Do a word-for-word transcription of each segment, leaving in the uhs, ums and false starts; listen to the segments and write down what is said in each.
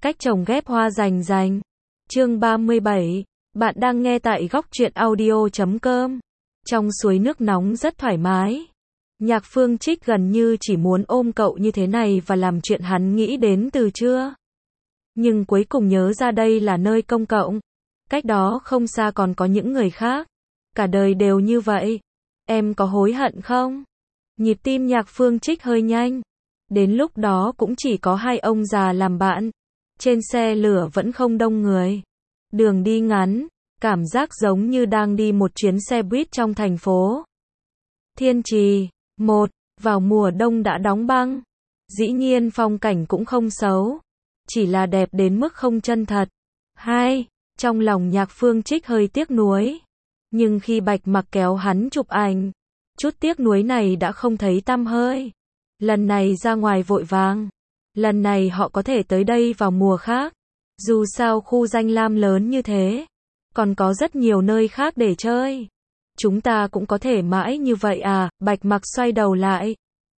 Cách trồng ghép hoa rành rành. Chương ba mươi bảy. Bạn đang nghe tại góc truyện audio chấm com. Trong suối nước nóng rất thoải mái. Nhạc Phương Trích gần như chỉ muốn ôm cậu như thế này và làm chuyện hắn nghĩ đến từ trưa. Nhưng cuối cùng nhớ ra đây là nơi công cộng. Cách đó không xa còn có những người khác. Cả đời đều như vậy. Em có hối hận không? Nhịp tim Nhạc Phương Trích hơi nhanh. Đến lúc đó cũng chỉ có hai ông già làm bạn. Trên xe lửa vẫn không đông người. Đường đi ngắn, cảm giác giống như đang đi một chuyến xe buýt trong thành phố. Thiên Trì. Một. Vào mùa đông đã đóng băng. Dĩ nhiên phong cảnh cũng không xấu. Chỉ là đẹp đến mức không chân thật. Hai. Trong lòng Nhạc Phương Trích hơi tiếc nuối. Nhưng khi Bạch Mặc kéo hắn chụp ảnh, chút tiếc nuối này đã không thấy tăm hơi. Lần này ra ngoài vội vàng. Lần này họ có thể tới đây vào mùa khác. Dù sao khu Danh Lam lớn như thế, còn có rất nhiều nơi khác để chơi. Chúng ta cũng có thể mãi như vậy à? Bạch Mặc xoay đầu lại.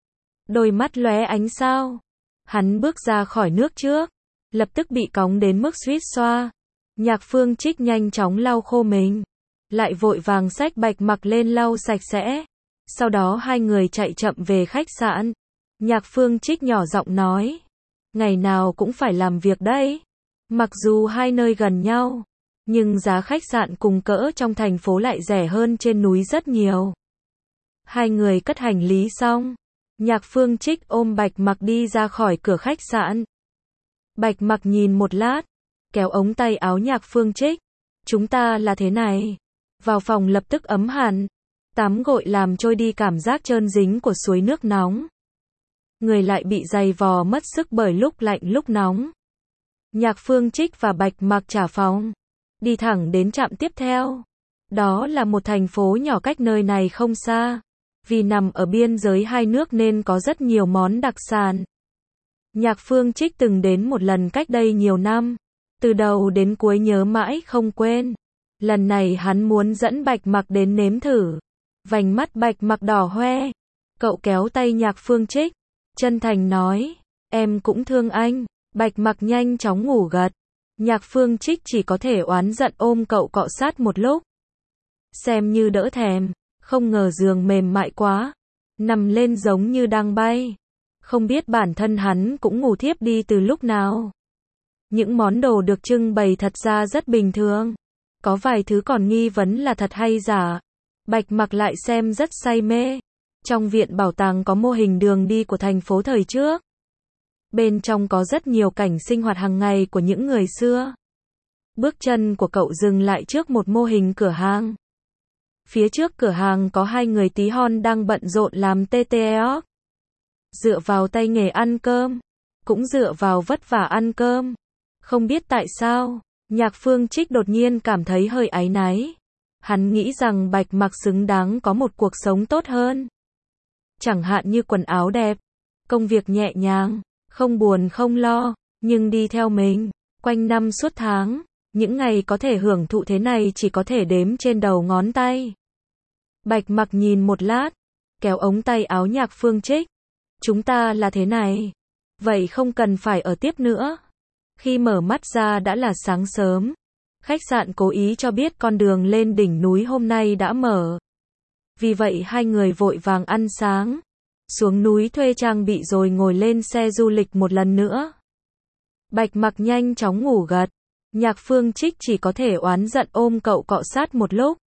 Đôi mắt lóe ánh sao. Hắn bước ra khỏi nước trước, lập tức bị cóng đến mức suýt xoa. Nhạc Phương Trích nhanh chóng lau khô mình, lại vội vàng xách Bạch Mặc lên lau sạch sẽ. Sau đó hai người chạy chậm về khách sạn. Nhạc Phương Trích nhỏ giọng nói, ngày nào cũng phải làm việc đấy. Mặc dù hai nơi gần nhau, nhưng giá khách sạn cùng cỡ trong thành phố lại rẻ hơn trên núi rất nhiều. Hai người cất hành lý xong, Nhạc Phương Trích ôm Bạch Mặc đi ra khỏi cửa khách sạn. Bạch Mặc nhìn một lát, kéo ống tay áo Nhạc Phương Trích. Chúng ta là thế này. Vào phòng lập tức ấm hẳn. Tắm gội làm trôi đi cảm giác trơn dính của suối nước nóng. Người lại bị dày vò mất sức bởi lúc lạnh lúc nóng. Nhạc Phương Trích và Bạch Mặc trả phòng, đi thẳng đến trạm tiếp theo. Đó là một thành phố nhỏ cách nơi này không xa. Vì nằm ở biên giới hai nước nên có rất nhiều món đặc sản. Nhạc Phương Trích từng đến một lần cách đây nhiều năm. Từ đầu đến cuối nhớ mãi không quên. Lần này hắn muốn dẫn Bạch Mặc đến nếm thử. Vành mắt Bạch Mặc đỏ hoe. Cậu kéo tay Nhạc Phương Trích, chân thành nói, em cũng thương anh. Bạch Mặc nhanh chóng ngủ gật. Nhạc Phương Trích chỉ có thể oán giận ôm cậu cọ sát một lúc. Xem như đỡ thèm, không ngờ giường mềm mại quá. Nằm lên giống như đang bay. Không biết bản thân hắn cũng ngủ thiếp đi từ lúc nào. Những món đồ được trưng bày thật ra rất bình thường. Có vài thứ còn nghi vấn là thật hay giả. Bạch Mặc lại xem rất say mê. Trong viện bảo tàng có mô hình đường đi của thành phố thời trước. Bên trong có rất nhiều cảnh sinh hoạt hàng ngày của những người xưa. Bước chân của cậu dừng lại trước một mô hình cửa hàng. Phía trước cửa hàng có hai người tí hon đang bận rộn làm tê tê e o. Dựa vào tay nghề ăn cơm, cũng dựa vào vất vả ăn cơm. Không biết tại sao, Nhạc Phương Trích đột nhiên cảm thấy hơi áy náy. Hắn nghĩ rằng Bạch Mặc xứng đáng có một cuộc sống tốt hơn. Chẳng hạn như quần áo đẹp, công việc nhẹ nhàng, không buồn không lo, nhưng đi theo mình, quanh năm suốt tháng, những ngày có thể hưởng thụ thế này chỉ có thể đếm trên đầu ngón tay. Bạch Mặc nhìn một lát, kéo ống tay áo Nhạc Phương Trích. Chúng ta là thế này. Vậy không cần phải ở tiếp nữa. Khi mở mắt ra đã là sáng sớm. Khách sạn cố ý cho biết con đường lên đỉnh núi hôm nay đã mở. Vì vậy hai người vội vàng ăn sáng. Xuống núi thuê trang bị rồi ngồi lên xe du lịch một lần nữa. Bạch Mặc nhanh chóng ngủ gật. Nhạc Phương Trích chỉ có thể oán giận ôm cậu cọ sát một lúc.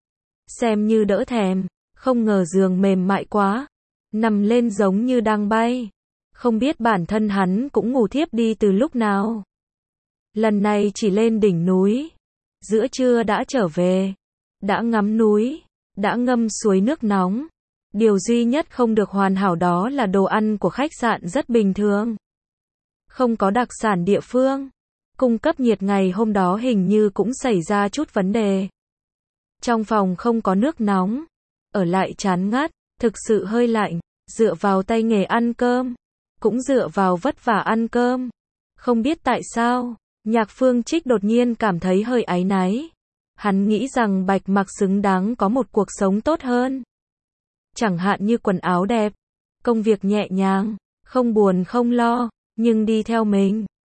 Xem như đỡ thèm, không ngờ giường mềm mại quá. Nằm lên giống như đang bay. Không biết bản thân hắn cũng ngủ thiếp đi từ lúc nào. Lần này chỉ lên đỉnh núi. Giữa trưa đã trở về. Đã ngắm núi. Đã ngâm suối nước nóng. Điều duy nhất không được hoàn hảo đó là đồ ăn của khách sạn rất bình thường. Không có đặc sản địa phương. Cung cấp nhiệt ngày hôm đó hình như cũng xảy ra chút vấn đề. Trong phòng không có nước nóng. Ở lại chán ngắt, thực sự hơi lạnh. Dựa vào tay nghề ăn cơm, cũng dựa vào vất vả ăn cơm. Không biết tại sao, Nhạc Phương Trích đột nhiên cảm thấy hơi áy náy. Hắn nghĩ rằng Bạch Mặc xứng đáng có một cuộc sống tốt hơn. Chẳng hạn như quần áo đẹp, công việc nhẹ nhàng, không buồn không lo, nhưng đi theo mình,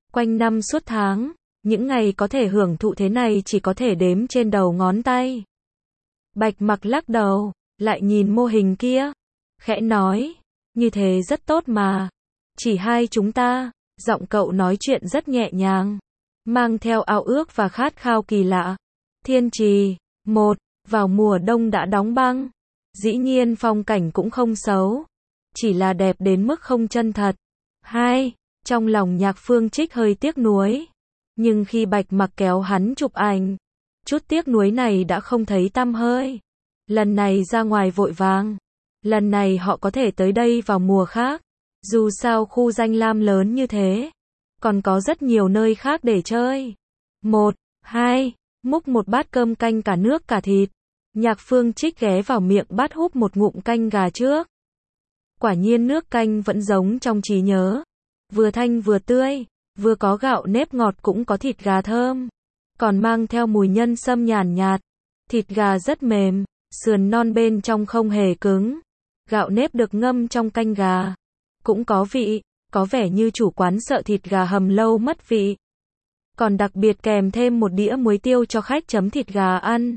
Quanh năm suốt tháng, những ngày có thể hưởng thụ thế này chỉ có thể đếm trên đầu ngón tay. Bạch Mặc lắc đầu, lại nhìn mô hình kia, khẽ nói, như thế rất tốt mà. Chỉ hai chúng ta, giọng cậu nói chuyện rất nhẹ nhàng, mang theo ao ước và khát khao kỳ lạ. Thiên trì, một, vào mùa đông đã đóng băng. Dĩ nhiên phong cảnh cũng không xấu, chỉ là đẹp đến mức không chân thật. Hai, trong lòng Nhạc Phương Trích hơi tiếc nuối, nhưng khi Bạch Mặc kéo hắn chụp ảnh, chút tiếc nuối này đã không thấy tăm hơi. Lần này ra ngoài vội vàng, lần này họ có thể tới đây vào mùa khác. Dù sao khu Danh Lam lớn như thế, còn có rất nhiều nơi khác để chơi. Một, hai, múc một bát cơm canh cả nước cả thịt. Nhạc Phương Trích ghé vào miệng bát húp một ngụm canh gà trước. Quả nhiên nước canh vẫn giống trong trí nhớ, vừa thanh vừa tươi, vừa có gạo nếp ngọt cũng có thịt gà thơm, còn mang theo mùi nhân sâm nhàn nhạt. Thịt gà rất mềm, sườn non bên trong không hề cứng. Gạo nếp được ngâm trong canh gà, cũng có vị, có vẻ như chủ quán sợ thịt gà hầm lâu mất vị. Còn đặc biệt kèm thêm một đĩa muối tiêu cho khách chấm thịt gà ăn.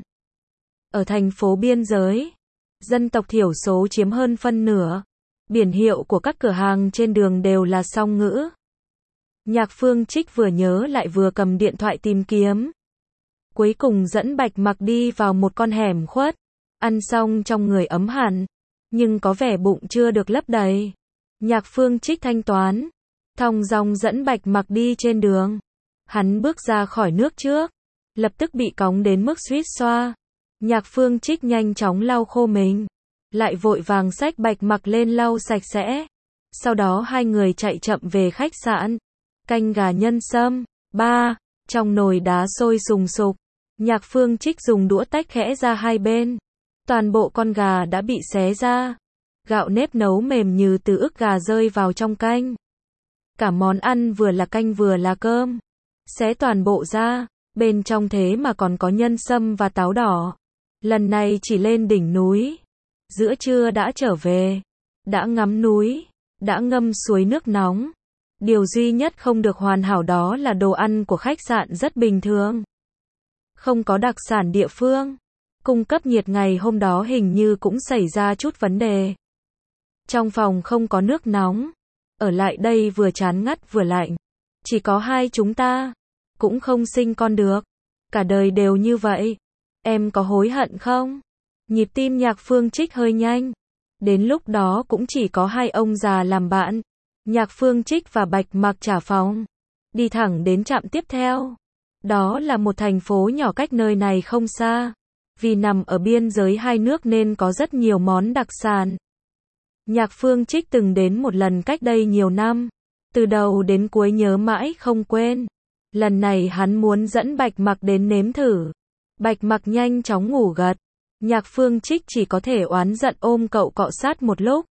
Ở thành phố biên giới, dân tộc thiểu số chiếm hơn phân nửa. Biển hiệu của các cửa hàng trên đường đều là song ngữ. Nhạc Phương Trích vừa nhớ lại vừa cầm điện thoại tìm kiếm. Cuối cùng dẫn Bạch Mặc đi vào một con hẻm khuất. Ăn xong trong người ấm hẳn, nhưng có vẻ bụng chưa được lấp đầy. Nhạc Phương Trích thanh toán, thong dong dẫn Bạch Mặc đi trên đường. Hắn bước ra khỏi nước trước, lập tức bị cóng đến mức suýt xoa. Nhạc Phương Trích nhanh chóng lau khô mình, lại vội vàng xách Bạch Mặc lên lau sạch sẽ. Sau đó hai người chạy chậm về khách sạn. Canh gà nhân sâm. Ba. Trong nồi đá sôi sùng sục, Nhạc Phương Trích dùng đũa tách khẽ ra hai bên. Toàn bộ con gà đã bị xé ra. Gạo nếp nấu mềm như từ ức gà rơi vào trong canh. Cả món ăn vừa là canh vừa là cơm. Xé toàn bộ ra, bên trong thế mà còn có nhân sâm và táo đỏ. Lần này chỉ lên đỉnh núi. Giữa trưa đã trở về. Đã ngắm núi. Đã ngâm suối nước nóng. Điều duy nhất không được hoàn hảo đó là đồ ăn của khách sạn rất bình thường. Không có đặc sản địa phương. Cung cấp nhiệt ngày hôm đó hình như cũng xảy ra chút vấn đề. Trong phòng không có nước nóng. Ở lại đây vừa chán ngắt vừa lạnh. Chỉ có hai chúng ta. Cũng không sinh con được. Cả đời đều như vậy. Em có hối hận không? Nhịp tim Nhạc Phương Trích hơi nhanh. Đến lúc đó cũng chỉ có hai ông già làm bạn. Nhạc Phương Trích và Bạch Mặc trả phòng. Đi thẳng đến trạm tiếp theo. Đó là một thành phố nhỏ cách nơi này không xa. Vì nằm ở biên giới hai nước nên có rất nhiều món đặc sản. Nhạc Phương Trích từng đến một lần cách đây nhiều năm. Từ đầu đến cuối nhớ mãi không quên. Lần này hắn muốn dẫn Bạch Mặc đến nếm thử. Bạch Mặc nhanh chóng ngủ gật. Nhạc Phương Trích chỉ có thể oán giận ôm cậu cọ sát một lúc.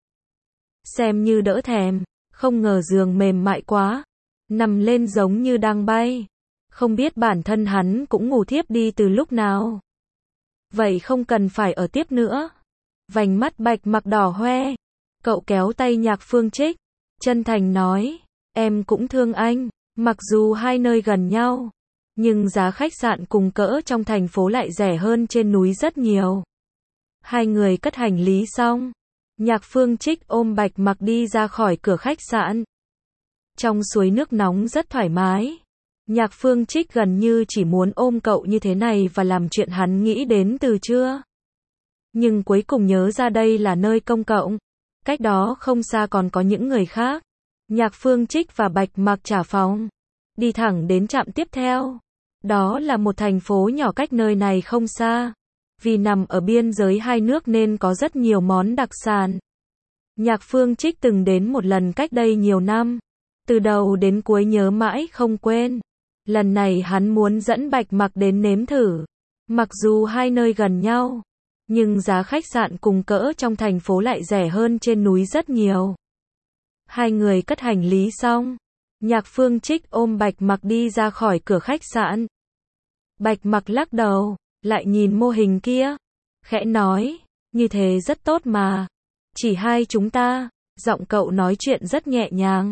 Xem như đỡ thèm. Không ngờ giường mềm mại quá. Nằm lên giống như đang bay. Không biết bản thân hắn cũng ngủ thiếp đi từ lúc nào. Vậy không cần phải ở tiếp nữa. Vành mắt Bạch Mặc đỏ hoe. Cậu kéo tay Nhạc Phương Trích. Chân thành nói. Em cũng thương anh. Mặc dù hai nơi gần nhau. Nhưng giá khách sạn cùng cỡ trong thành phố lại rẻ hơn trên núi rất nhiều. Hai người cất hành lý xong. Nhạc Phương Trích ôm Bạch Mặc đi ra khỏi cửa khách sạn. Trong suối nước nóng rất thoải mái. Nhạc Phương Trích gần như chỉ muốn ôm cậu như thế này và làm chuyện hắn nghĩ đến từ trưa. Nhưng cuối cùng nhớ ra đây là nơi công cộng. Cách đó không xa còn có những người khác. Nhạc Phương Trích và Bạch Mặc trả phòng. Đi thẳng đến trạm tiếp theo. Đó là một thành phố nhỏ cách nơi này không xa. Vì nằm ở biên giới hai nước nên có rất nhiều món đặc sản. Nhạc Phương Trích từng đến một lần cách đây nhiều năm. Từ đầu đến cuối nhớ mãi không quên. Lần này hắn muốn dẫn Bạch Mặc đến nếm thử. Mặc dù hai nơi gần nhau, nhưng giá khách sạn cùng cỡ trong thành phố lại rẻ hơn trên núi rất nhiều. Hai người cất hành lý xong. Nhạc Phương Trích ôm Bạch Mặc đi ra khỏi cửa khách sạn. Bạch Mặc lắc đầu, lại nhìn mô hình kia. Khẽ nói, như thế rất tốt mà. Chỉ hai chúng ta. Giọng cậu nói chuyện rất nhẹ nhàng,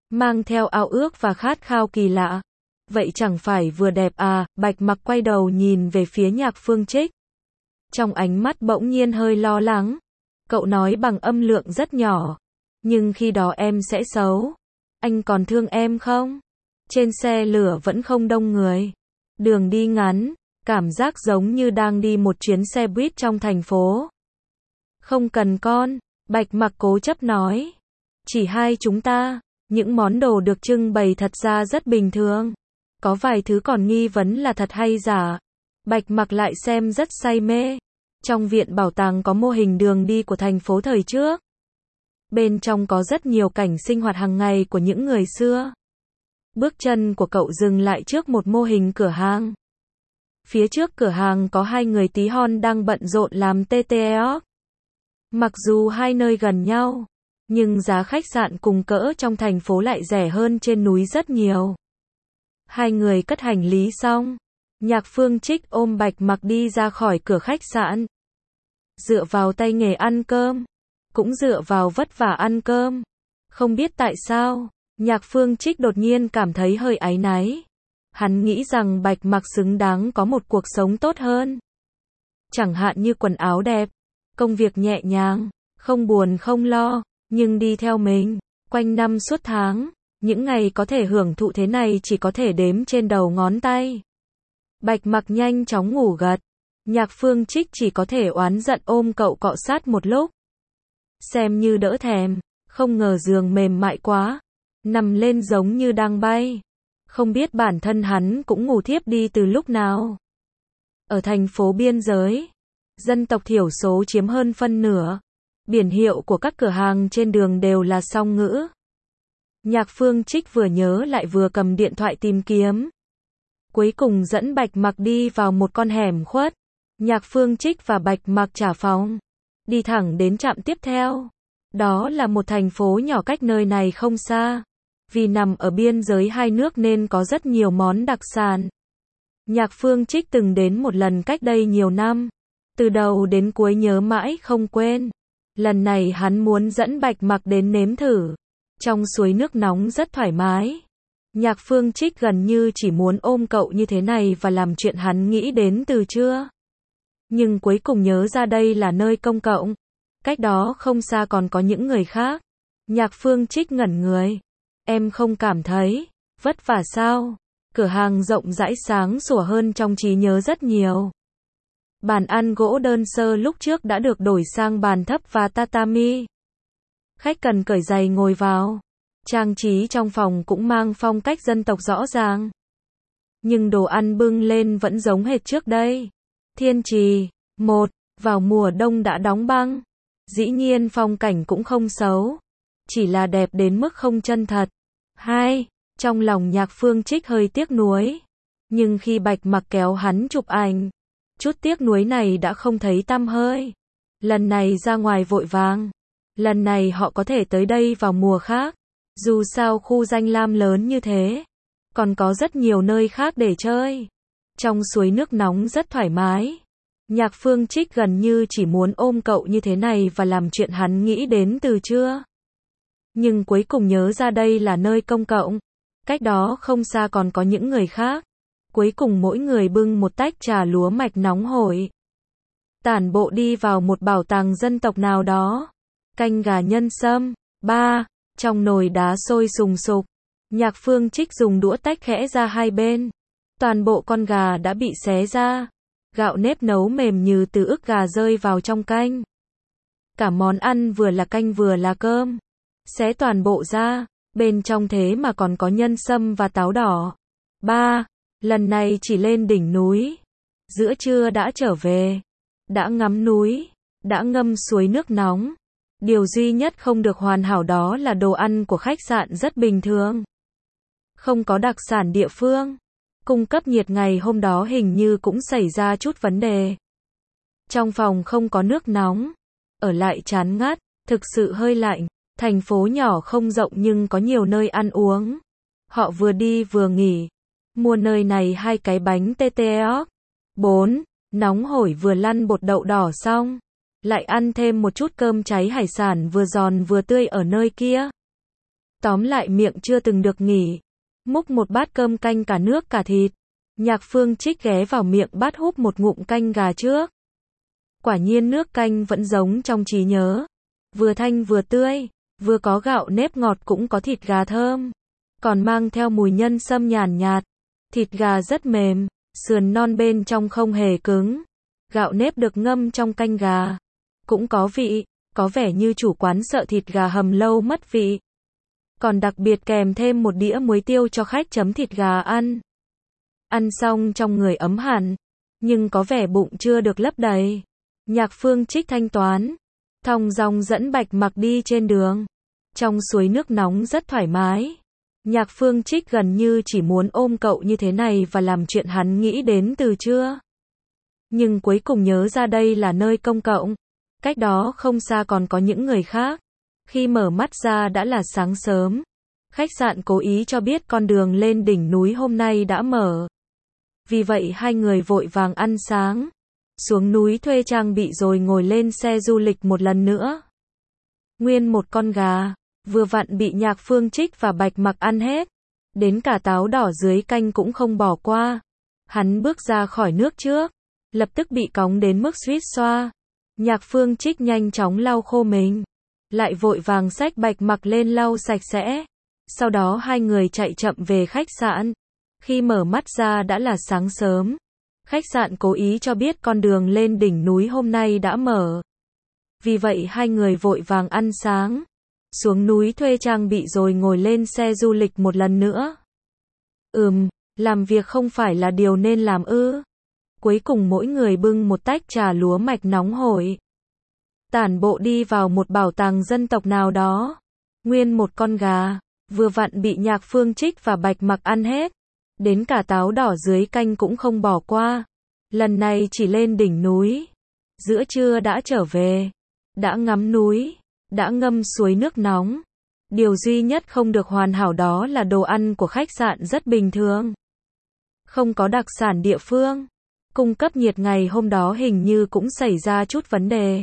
mang theo ao ước và khát khao kỳ lạ. Vậy chẳng phải vừa đẹp à? Bạch Mặc quay đầu nhìn về phía Nhạc Phương Trích. Trong ánh mắt bỗng nhiên hơi lo lắng. Cậu nói bằng âm lượng rất nhỏ. Nhưng khi đó em sẽ xấu. Anh còn thương em không? Trên xe lửa vẫn không đông người. Đường đi ngắn, cảm giác giống như đang đi một chuyến xe buýt trong thành phố. Không cần con, Bạch Mặc cố chấp nói. Chỉ hai chúng ta, những món đồ được trưng bày thật ra rất bình thường. Có vài thứ còn nghi vấn là thật hay giả. Bạch Mặc lại xem rất say mê. Trong viện bảo tàng có mô hình đường đi của thành phố thời trước. Bên trong có rất nhiều cảnh sinh hoạt hàng ngày của những người xưa. Bước chân của cậu dừng lại trước một mô hình cửa hàng. Phía trước cửa hàng có hai người tí hon đang bận rộn làm tê tê óc. Mặc dù hai nơi gần nhau, nhưng giá khách sạn cùng cỡ trong thành phố lại rẻ hơn trên núi rất nhiều. Hai người cất hành lý xong, Nhạc Phương Trích ôm Bạch Mặc đi ra khỏi cửa khách sạn. Dựa vào tay nghề ăn cơm, cũng dựa vào vất vả ăn cơm. Không biết tại sao, Nhạc Phương Trích đột nhiên cảm thấy hơi áy náy. Hắn nghĩ rằng Bạch Mặc xứng đáng có một cuộc sống tốt hơn. Chẳng hạn như quần áo đẹp, công việc nhẹ nhàng, không buồn không lo, nhưng đi theo mình, quanh năm suốt tháng, những ngày có thể hưởng thụ thế này chỉ có thể đếm trên đầu ngón tay. Bạch Mặc nhanh chóng ngủ gật. Nhạc Phương Trích chỉ có thể oán giận ôm cậu cọ sát một lúc. Xem như đỡ thèm, không ngờ giường mềm mại quá, nằm lên giống như đang bay. Không biết bản thân hắn cũng ngủ thiếp đi từ lúc nào. Ở thành phố biên giới, dân tộc thiểu số chiếm hơn phân nửa. Biển hiệu của các cửa hàng trên đường đều là song ngữ. Nhạc Phương Trích vừa nhớ lại vừa cầm điện thoại tìm kiếm. Cuối cùng dẫn Bạch Mặc đi vào một con hẻm khuất. Nhạc Phương Trích và Bạch Mặc trả phòng, đi thẳng đến trạm tiếp theo. Đó là một thành phố nhỏ cách nơi này không xa. Vì nằm ở biên giới hai nước nên có rất nhiều món đặc sản. Nhạc Phương Trích từng đến một lần cách đây nhiều năm. Từ đầu đến cuối nhớ mãi không quên. Lần này hắn muốn dẫn Bạch Mặc đến nếm thử. Trong suối nước nóng rất thoải mái. Nhạc Phương Trích gần như chỉ muốn ôm cậu như thế này và làm chuyện hắn nghĩ đến từ trưa. Nhưng cuối cùng nhớ ra đây là nơi công cộng. Cách đó không xa còn có những người khác. Nhạc Phương Trích ngẩn người. Em không cảm thấy vất vả sao? Cửa hàng rộng rãi sáng sủa hơn trong trí nhớ rất nhiều. Bàn ăn gỗ đơn sơ lúc trước đã được đổi sang bàn thấp và tatami. Khách cần cởi giày ngồi vào. Trang trí trong phòng cũng mang phong cách dân tộc rõ ràng. Nhưng đồ ăn bưng lên vẫn giống hệt trước đây. Thiên Trì, một, vào mùa đông đã đóng băng. Dĩ nhiên phong cảnh cũng không xấu. Chỉ là đẹp đến mức không chân thật. Hai, trong lòng Nhạc Phương Trích hơi tiếc nuối. Nhưng khi Bạch Mặc kéo hắn chụp ảnh, chút tiếc nuối này đã không thấy tăm hơi. Lần này ra ngoài vội vàng. Lần này họ có thể tới đây vào mùa khác. Dù sao khu danh lam lớn như thế, còn có rất nhiều nơi khác để chơi. Trong suối nước nóng rất thoải mái. Nhạc Phương Trích gần như chỉ muốn ôm cậu như thế này và làm chuyện hắn nghĩ đến từ trưa. Nhưng cuối cùng nhớ ra đây là nơi công cộng. Cách đó không xa còn có những người khác. Cuối cùng mỗi người bưng một tách trà lúa mạch nóng hổi. Tản bộ đi vào một bảo tàng dân tộc nào đó. Canh gà nhân sâm. Ba. Trong nồi đá sôi sùng sục. Nhạc Phương Trích dùng đũa tách khẽ ra hai bên. Toàn bộ con gà đã bị xé ra. Gạo nếp nấu mềm như từ ức gà rơi vào trong canh. Cả món ăn vừa là canh vừa là cơm. Xé toàn bộ ra. Bên trong thế mà còn có nhân sâm và táo đỏ. Ba. Lần này chỉ lên đỉnh núi. Giữa trưa đã trở về. Đã ngắm núi. Đã ngâm suối nước nóng. Điều duy nhất không được hoàn hảo đó là đồ ăn của khách sạn rất bình thường. Không có đặc sản địa phương. Cung cấp nhiệt ngày hôm đó hình như cũng xảy ra chút vấn đề. Trong phòng không có nước nóng. Ở lại chán ngắt, thực sự hơi lạnh. Thành phố nhỏ không rộng nhưng có nhiều nơi ăn uống. Họ vừa đi vừa nghỉ. Mua nơi này hai cái bánh tê tê óc. Bốn. Nóng hổi vừa lăn bột đậu đỏ xong. Lại ăn thêm một chút cơm cháy hải sản vừa giòn vừa tươi ở nơi kia. Tóm lại miệng chưa từng được nghỉ. Múc một bát cơm canh cả nước cả thịt. Nhạc Phương Trích ghé vào miệng bát húp một ngụm canh gà trước. Quả nhiên nước canh vẫn giống trong trí nhớ. Vừa thanh vừa tươi, vừa có gạo nếp ngọt cũng có thịt gà thơm. Còn mang theo mùi nhân sâm nhàn nhạt. Thịt gà rất mềm, sườn non bên trong không hề cứng. Gạo nếp được ngâm trong canh gà. Cũng có vị, có vẻ như chủ quán sợ thịt gà hầm lâu mất vị. Còn đặc biệt kèm thêm một đĩa muối tiêu cho khách chấm thịt gà ăn. Ăn xong trong người ấm hẳn, nhưng có vẻ bụng chưa được lấp đầy. Nhạc Phương Trích thanh toán, thong dong dẫn Bạch Mặc đi trên đường. Trong suối nước nóng rất thoải mái. Nhạc Phương Trích gần như chỉ muốn ôm cậu như thế này và làm chuyện hắn nghĩ đến từ trưa. Nhưng cuối cùng nhớ ra đây là nơi công cộng. Cách đó không xa còn có những người khác. Khi mở mắt ra đã là sáng sớm. Khách sạn cố ý cho biết con đường lên đỉnh núi hôm nay đã mở. Vì vậy hai người vội vàng ăn sáng. Xuống núi thuê trang bị rồi ngồi lên xe du lịch một lần nữa. Nguyên một con gà, vừa vặn bị Nhạc Phương Trích và Bạch Mặc ăn hết. Đến cả táo đỏ dưới canh cũng không bỏ qua. Hắn bước ra khỏi nước trước. Lập tức bị cóng đến mức suýt xoa. Nhạc Phương Trích nhanh chóng lau khô mình. Lại vội vàng xách Bạch Mặc lên lau sạch sẽ. Sau đó hai người chạy chậm về khách sạn. Khi mở mắt ra đã là sáng sớm. Khách sạn cố ý cho biết con đường lên đỉnh núi hôm nay đã mở. Vì vậy hai người vội vàng ăn sáng. Xuống núi thuê trang bị rồi ngồi lên xe du lịch một lần nữa. Ừm, làm việc không phải là điều nên làm ư. Cuối cùng mỗi người bưng một tách trà lúa mạch nóng hổi. Tản bộ đi vào một bảo tàng dân tộc nào đó. Nguyên một con gà, vừa vặn bị Nhạc Phương Trích và Bạch Mặc ăn hết. Đến cả táo đỏ dưới canh cũng không bỏ qua. Lần này chỉ lên đỉnh núi. Giữa trưa đã trở về. Đã ngắm núi. Đã ngâm suối nước nóng. Điều duy nhất không được hoàn hảo đó là đồ ăn của khách sạn rất bình thường. Không có đặc sản địa phương. Cung cấp nhiệt ngày hôm đó hình như cũng xảy ra chút vấn đề.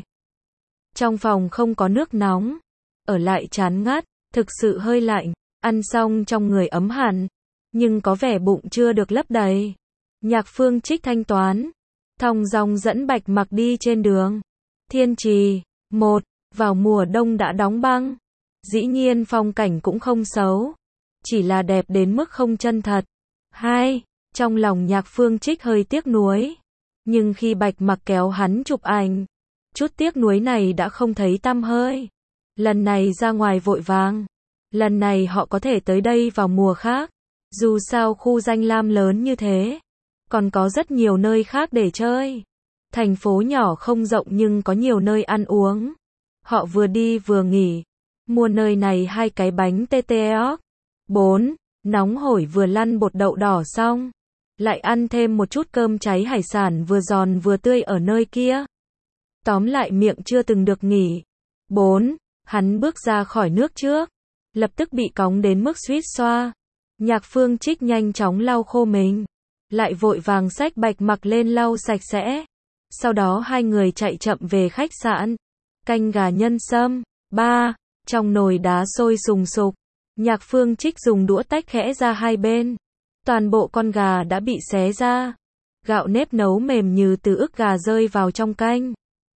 Trong phòng không có nước nóng. Ở lại chán ngắt, thực sự hơi lạnh. Ăn xong trong người ấm hẳn. Nhưng có vẻ bụng chưa được lấp đầy. Nhạc Phương Trích thanh toán. Thong dong dẫn Bạch Mặc đi trên đường. Thiên Trì. Một. Vào mùa đông đã đóng băng. Dĩ nhiên phong cảnh cũng không xấu. Chỉ là đẹp đến mức không chân thật. Hai. Trong lòng Nhạc Phương Trích hơi tiếc nuối. Nhưng khi Bạch Mặc kéo hắn chụp ảnh, chút tiếc nuối này đã không thấy tăm hơi. Lần này ra ngoài vội vàng. Lần này họ có thể tới đây vào mùa khác. Dù sao khu danh lam lớn như thế. Còn có rất nhiều nơi khác để chơi. Thành phố nhỏ không rộng nhưng có nhiều nơi ăn uống. Họ vừa đi vừa nghỉ. Mua nơi này hai cái bánh tê tê óc. Bốn. Nóng hổi vừa lăn bột đậu đỏ xong. Lại ăn thêm một chút cơm cháy hải sản vừa giòn vừa tươi ở nơi kia. Tóm lại miệng chưa từng được nghỉ. Bốn. Hắn bước ra khỏi nước trước. Lập tức bị cóng đến mức suýt xoa. Nhạc Phương Trích nhanh chóng lau khô mình. Lại vội vàng xách Bạch Mặc lên lau sạch sẽ. Sau đó hai người chạy chậm về khách sạn. Canh gà nhân sâm. Ba. Trong nồi đá sôi sùng sục. Nhạc Phương Trích dùng đũa tách khẽ ra hai bên. Toàn bộ con gà đã bị xé ra. Gạo nếp nấu mềm như từ ức gà rơi vào trong canh.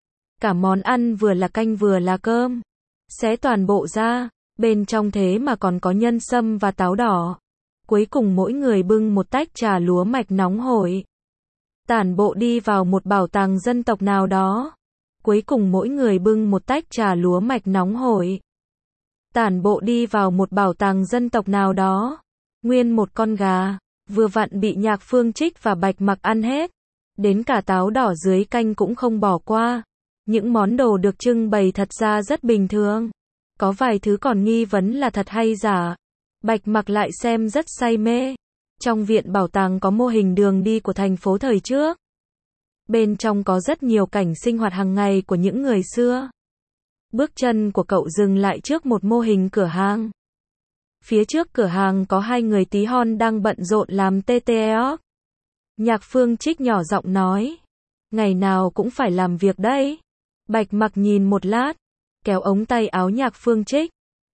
Cả món ăn vừa là canh vừa là cơm. Xé toàn bộ ra. Bên trong thế mà còn có nhân sâm và táo đỏ. Cuối cùng mỗi người bưng một tách trà lúa mạch nóng hổi. Tản bộ đi vào một bảo tàng dân tộc nào đó. Cuối cùng mỗi người bưng một tách trà lúa mạch nóng hổi. Tản bộ đi vào một bảo tàng dân tộc nào đó. Nguyên một con gà, vừa vặn bị Nhạc Phương Trích và Bạch Mặc ăn hết. Đến cả táo đỏ dưới canh cũng không bỏ qua. Những món đồ được trưng bày thật ra rất bình thường. Có vài thứ còn nghi vấn là thật hay giả. Bạch Mặc lại xem rất say mê. Trong viện bảo tàng có mô hình đường đi của thành phố thời trước. Bên trong có rất nhiều cảnh sinh hoạt hàng ngày của những người xưa. Bước chân của cậu dừng lại trước một mô hình cửa hàng. Phía trước cửa hàng có hai người tí hon đang bận rộn làm tê tê óc. Nhạc Phương Trích nhỏ giọng nói. Ngày nào cũng phải làm việc đấy. Bạch Mặc nhìn một lát. Kéo ống tay áo Nhạc Phương Trích.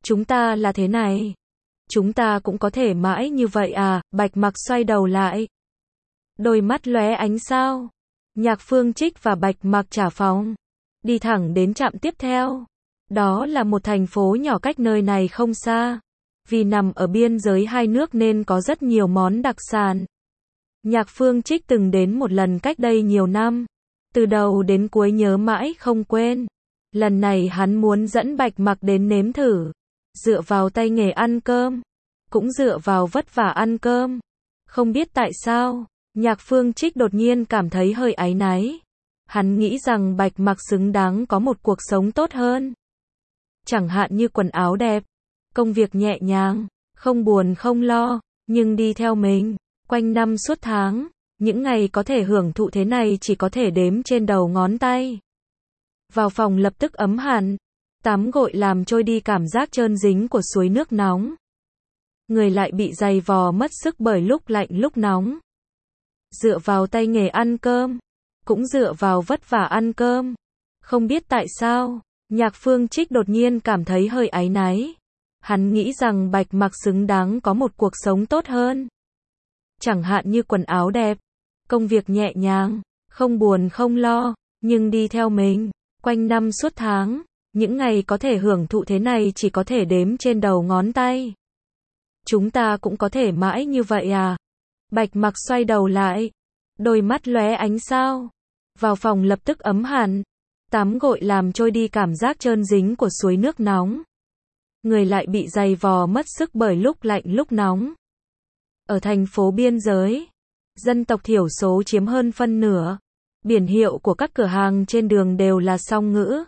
Chúng ta là thế này. Chúng ta cũng có thể mãi như vậy à, Bạch Mặc xoay đầu lại. Đôi mắt lóe ánh sao. Nhạc Phương Trích và Bạch Mặc trả phòng. Đi thẳng đến trạm tiếp theo. Đó là một thành phố nhỏ cách nơi này không xa. Vì nằm ở biên giới hai nước nên có rất nhiều món đặc sản. Nhạc Phương Trích từng đến một lần cách đây nhiều năm. Từ đầu đến cuối nhớ mãi không quên. Lần này hắn muốn dẫn Bạch Mặc đến nếm thử. Dựa vào tay nghề ăn cơm. Cũng dựa vào vất vả ăn cơm. Không biết tại sao, Nhạc Phương Trích đột nhiên cảm thấy hơi áy náy. Hắn nghĩ rằng Bạch Mặc xứng đáng có một cuộc sống tốt hơn. Chẳng hạn như quần áo đẹp, công việc nhẹ nhàng, không buồn không lo, nhưng đi theo mình, quanh năm suốt tháng, những ngày có thể hưởng thụ thế này chỉ có thể đếm trên đầu ngón tay. Vào phòng lập tức ấm hẳn, tắm gội làm trôi đi cảm giác trơn dính của suối nước nóng. Người lại bị dày vò mất sức bởi lúc lạnh lúc nóng. Dựa vào tay nghề ăn cơm, cũng dựa vào vất vả ăn cơm. Không biết tại sao, Nhạc Phương Trích đột nhiên cảm thấy hơi áy náy. Hắn nghĩ rằng Bạch Mặc xứng đáng có một cuộc sống tốt hơn. Chẳng hạn như quần áo đẹp, công việc nhẹ nhàng, không buồn không lo, nhưng đi theo mình, quanh năm suốt tháng, những ngày có thể hưởng thụ thế này chỉ có thể đếm trên đầu ngón tay. Chúng ta cũng có thể mãi như vậy à? Bạch Mặc xoay đầu lại, đôi mắt lóe ánh sao. Vào phòng lập tức ấm hẳn, tắm gội làm trôi đi cảm giác trơn dính của suối nước nóng. Người lại bị dày vò mất sức bởi lúc lạnh lúc nóng. Ở thành phố biên giới, dân tộc thiểu số chiếm hơn phân nửa. Biển hiệu của các cửa hàng trên đường đều là song ngữ.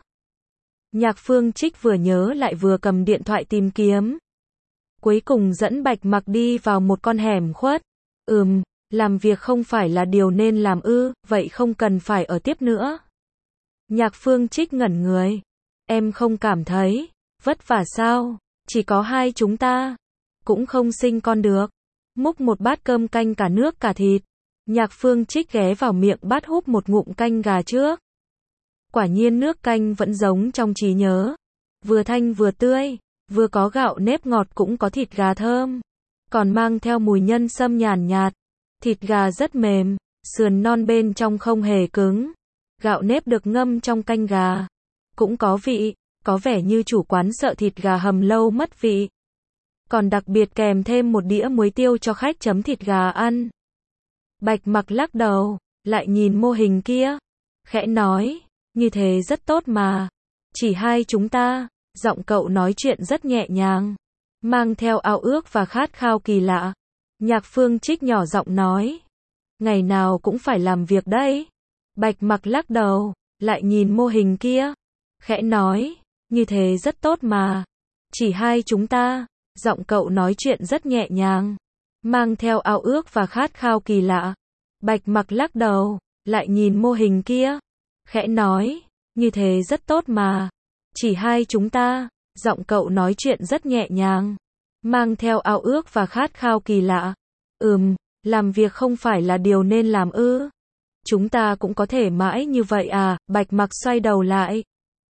Nhạc Phương Trích vừa nhớ lại vừa cầm điện thoại tìm kiếm. Cuối cùng dẫn Bạch Mặc đi vào một con hẻm khuất. Ừm, làm việc không phải là điều nên làm ư, vậy không cần phải ở tiếp nữa. Nhạc Phương Trích ngẩn người. Em không cảm thấy vất vả sao? Chỉ có hai chúng ta, cũng không sinh con được. Múc một bát cơm canh cả nước cả thịt. Nhạc Phương Trích ghé vào miệng bát húp một ngụm canh gà trước. Quả nhiên nước canh vẫn giống trong trí nhớ. Vừa thanh vừa tươi, vừa có gạo nếp ngọt cũng có thịt gà thơm. Còn mang theo mùi nhân sâm nhàn nhạt. Thịt gà rất mềm, sườn non bên trong không hề cứng. Gạo nếp được ngâm trong canh gà. Cũng có vị, có vẻ như chủ quán sợ thịt gà hầm lâu mất vị. Còn đặc biệt kèm thêm một đĩa muối tiêu cho khách chấm thịt gà ăn. Bạch Mặc lắc đầu, lại nhìn mô hình kia. Khẽ nói, như thế rất tốt mà. Chỉ hai chúng ta, giọng cậu nói chuyện rất nhẹ nhàng. Mang theo ao ước và khát khao kỳ lạ. Nhạc Phương Trích nhỏ giọng nói. Ngày nào cũng phải làm việc đấy. Bạch Mặc lắc đầu, lại nhìn mô hình kia. Khẽ nói, như thế rất tốt mà. Chỉ hai chúng ta, giọng cậu nói chuyện rất nhẹ nhàng. Mang theo ao ước và khát khao kỳ lạ. Bạch Mặc lắc đầu, lại nhìn mô hình kia. Khẽ nói, như thế rất tốt mà. Chỉ hai chúng ta, giọng cậu nói chuyện rất nhẹ nhàng. Mang theo ao ước và khát khao kỳ lạ. Ừm, làm việc không phải là điều nên làm ư? Chúng ta cũng có thể mãi như vậy à? Bạch Mặc xoay đầu lại.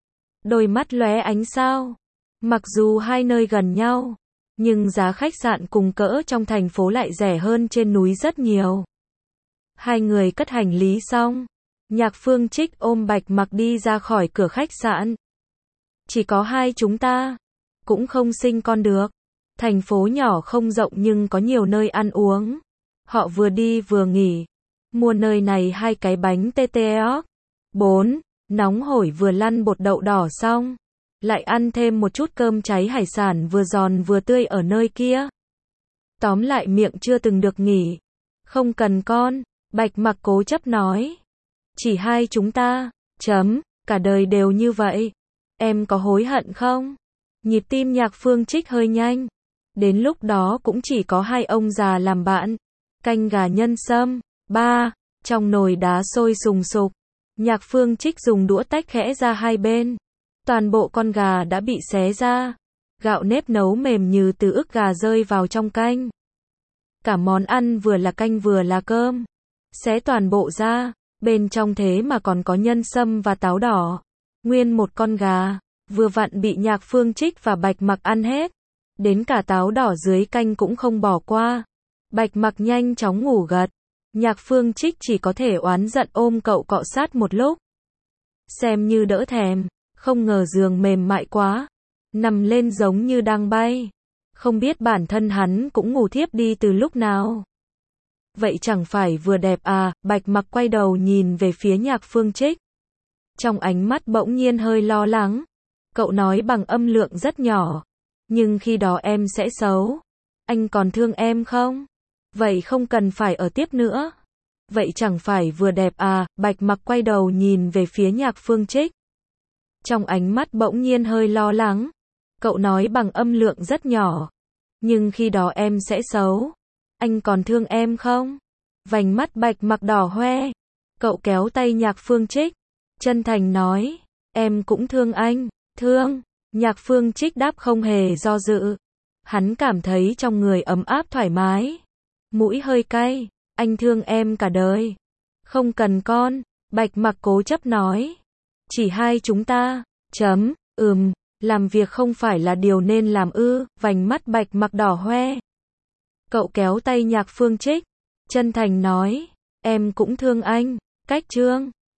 Đôi mắt lóe ánh sao. Mặc dù hai nơi gần nhau, nhưng giá khách sạn cùng cỡ trong thành phố lại rẻ hơn trên núi rất nhiều. Hai người cất hành lý xong, Nhạc Phương Trích ôm Bạch Mặc đi ra khỏi cửa khách sạn. Chỉ có hai chúng ta, cũng không sinh con được. Thành phố nhỏ không rộng nhưng có nhiều nơi ăn uống. Họ vừa đi vừa nghỉ. Mua nơi này hai cái bánh tê tê óc. Bốn, nóng hổi vừa lăn bột đậu đỏ xong. Lại ăn thêm một chút cơm cháy hải sản vừa giòn vừa tươi ở nơi kia. Tóm lại miệng chưa từng được nghỉ. Không cần con, Bạch Mặc cố chấp nói. Chỉ hai chúng ta, chấm, cả đời đều như vậy. Em có hối hận không? Nhịp tim Nhạc Phương Trích hơi nhanh. Đến lúc đó cũng chỉ có hai ông già làm bạn. Canh gà nhân sâm. Ba, trong nồi đá sôi sùng sục. Nhạc Phương Trích dùng đũa tách khẽ ra hai bên. Toàn bộ con gà đã bị xé ra. Gạo nếp nấu mềm như từ ức gà rơi vào trong canh. Cả món ăn vừa là canh vừa là cơm. Xé toàn bộ ra. Bên trong thế mà còn có nhân sâm và táo đỏ. Nguyên một con gà. Vừa vặn bị Nhạc Phương Trích và Bạch Mặc ăn hết. Đến cả táo đỏ dưới canh cũng không bỏ qua. Bạch Mặc nhanh chóng ngủ gật. Nhạc Phương Trích chỉ có thể oán giận ôm cậu cọ sát một lúc. Xem như đỡ thèm, không ngờ giường mềm mại quá. Nằm lên giống như đang bay. Không biết bản thân hắn cũng ngủ thiếp đi từ lúc nào. Vậy chẳng phải vừa đẹp à, Bạch Mặc quay đầu nhìn về phía Nhạc Phương Trích. Trong ánh mắt bỗng nhiên hơi lo lắng. Cậu nói bằng âm lượng rất nhỏ. Nhưng khi đó em sẽ xấu. Anh còn thương em không? Vậy không cần phải ở tiếp nữa. Vậy chẳng phải vừa đẹp à, Bạch Mặc quay đầu nhìn về phía Nhạc Phương Trích. Trong ánh mắt bỗng nhiên hơi lo lắng. Cậu nói bằng âm lượng rất nhỏ. Nhưng khi đó em sẽ xấu. Anh còn thương em không? Vành mắt Bạch Mặc đỏ hoe. Cậu kéo tay Nhạc Phương Trích. Chân thành nói. Em cũng thương anh. Thương. Nhạc Phương Trích đáp không hề do dự. Hắn cảm thấy trong người ấm áp thoải mái. Mũi hơi cay. Anh thương em cả đời. Không cần con. Bạch Mặc cố chấp nói. Chỉ hai chúng ta. Chấm. Ừm. Làm việc không phải là điều nên làm ư. Vành mắt Bạch Mặc đỏ hoe. Cậu kéo tay Nhạc Phương Trích. Chân thành nói. Em cũng thương anh. Cách chương.